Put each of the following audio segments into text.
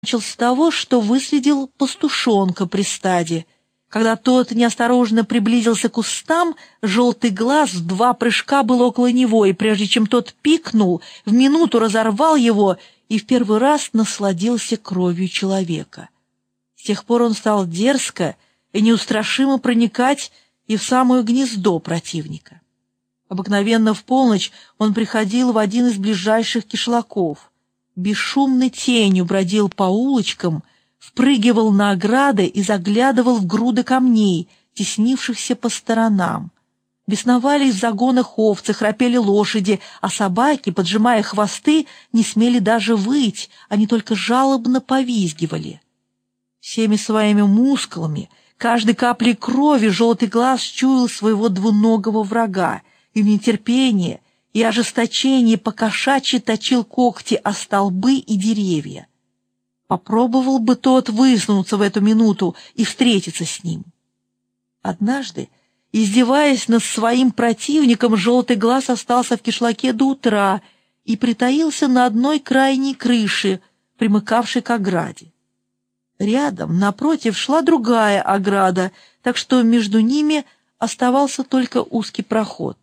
начал с того, что выследил пастушонка при стаде. Когда тот неосторожно приблизился к кустам, желтый глаз в 2 прыжка был около него, и прежде чем тот пикнул, в минуту разорвал его и в первый раз насладился кровью человека. С тех пор он стал дерзко и неустрашимо проникать и в самое гнездо противника. Обыкновенно в полночь он приходил в один из ближайших кишлаков, бесшумной тенью бродил по улочкам, впрыгивал на ограды и заглядывал в груды камней, теснившихся по сторонам. Бесновались в загонах овцы, храпели лошади, а собаки, поджимая хвосты, не смели даже выть, они только жалобно повизгивали. Всеми своими мускулами, каждой каплей крови желтый глаз чуял своего двуногого врага, и в нетерпении и ожесточении покошачьи точил когти о столбы и деревья. Попробовал бы тот высунуться в эту минуту и встретиться с ним. Однажды, издеваясь над своим противником, желтый глаз остался в кишлаке до утра и притаился на одной крайней крыше, примыкавшей к ограде. Рядом, напротив, шла другая ограда, так что между ними оставался только узкий проход.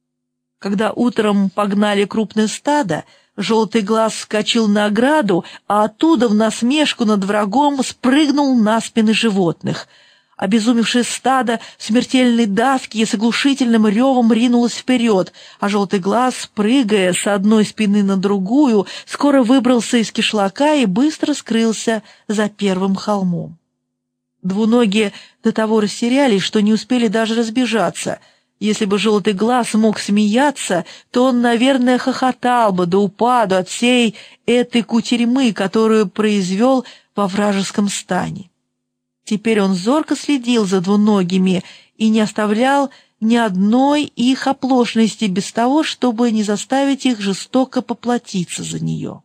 Когда утром погнали крупное стадо, желтый глаз вскочил на ограду, а оттуда в насмешку над врагом спрыгнул на спины животных. Обезумевшее стадо в смертельной давке и с оглушительным ревом ринулось вперед, а желтый глаз, прыгая с одной спины на другую, скоро выбрался из кишлака и быстро скрылся за первым холмом. Двуногие до того растерялись, что не успели даже разбежаться. Если бы желтый глаз мог смеяться, то он, наверное, хохотал бы до упаду от всей этой кутерьмы, которую произвел во вражеском стане. Теперь он зорко следил за двуногими и не оставлял ни одной их оплошности без того, чтобы не заставить их жестоко поплатиться за нее.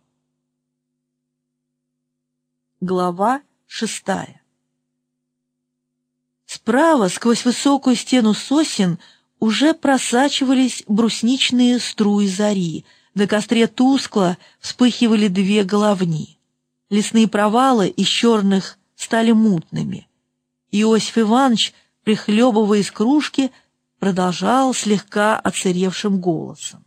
Глава 6. Справа, сквозь высокую стену сосен, уже просачивались брусничные струи зари, на костре тускло вспыхивали 2 головни. Лесные провалы из черных стали мутными. Иосиф Иванович, прихлебывая из кружки, продолжал слегка отсыревшим голосом.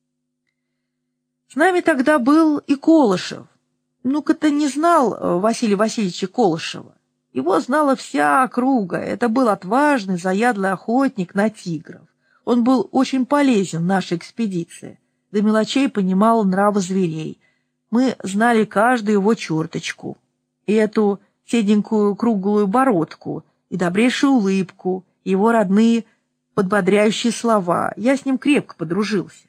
С нами тогда был и Колышев. Ну-ка, ты не знал Василия Васильевича Колышева? Его знала вся округа. Это был отважный, заядлый охотник на тигров. Он был очень полезен в нашей экспедиции. До мелочей понимал нравы зверей. Мы знали каждую его черточку. И эту седенькую круглую бородку, и добрейшую улыбку, и его родные подбодряющие слова. Я с ним крепко подружился.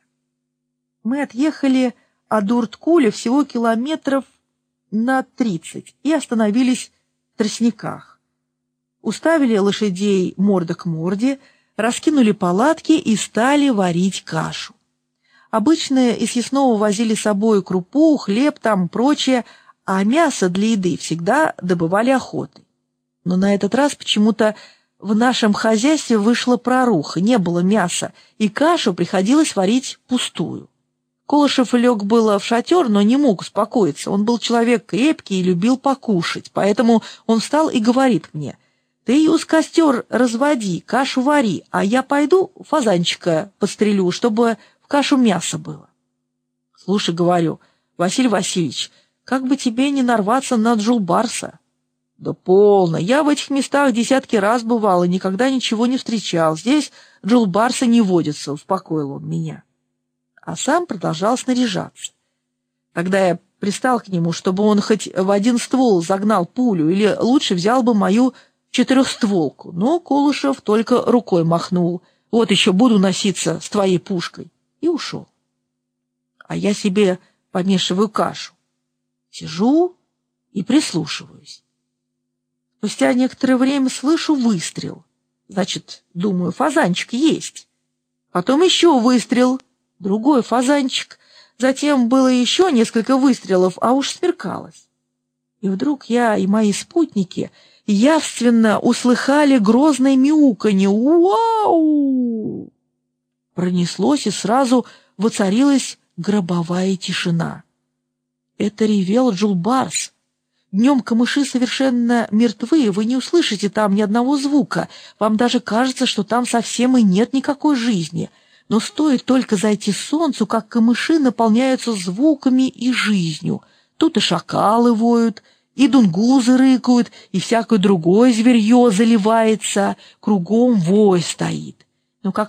Мы отъехали от Урткуля всего километров на 30 и остановились в тростниках. Уставили лошадей морда к морде, раскинули палатки и стали варить кашу. Обычно из съестного возили с собой крупу, хлеб, там прочее, а мясо для еды всегда добывали охотой. Но на этот раз почему-то в нашем хозяйстве вышла проруха, не было мяса, и кашу приходилось варить пустую. Колышев лег было в шатер, но не мог успокоиться. Он был человек крепкий и любил покушать, поэтому он встал и говорит мне: «Ты, Юс, костер разводи, кашу вари, а я пойду фазанчика подстрелю, чтобы в кашу мясо было». «Слушай, — говорю, — Василий Васильевич, как бы тебе не нарваться на джулбарса?» «Да полно, я в этих местах десятки раз бывал и никогда ничего не встречал. Здесь джулбарсы не водятся», — успокоил он меня. А сам продолжал снаряжаться. Тогда я пристал к нему, чтобы он хоть в один ствол загнал пулю, или лучше взял бы мою 4-стволку, но Колышев только рукой махнул: «Вот еще буду носиться с твоей пушкой», и ушел. А я себе помешиваю кашу. Сижу и прислушиваюсь. Спустя некоторое время слышу выстрел. Значит, думаю, фазанчик есть. Потом еще выстрел, другой фазанчик. Затем было еще несколько выстрелов, а уж смеркалось. И вдруг я и мои спутники явственно услыхали грозное мяуканье. «Уау!» Пронеслось, и сразу воцарилась гробовая тишина. Это ревел джулбарс. Днем камыши совершенно мертвы, вы не услышите там ни одного звука, вам даже кажется, что там совсем и нет никакой жизни. Но стоит только зайти солнцу, как камыши наполняются звуками и жизнью. Тут и шакалы воют, и дунгузы рыкают, и всякое другое зверье заливается, кругом вой стоит.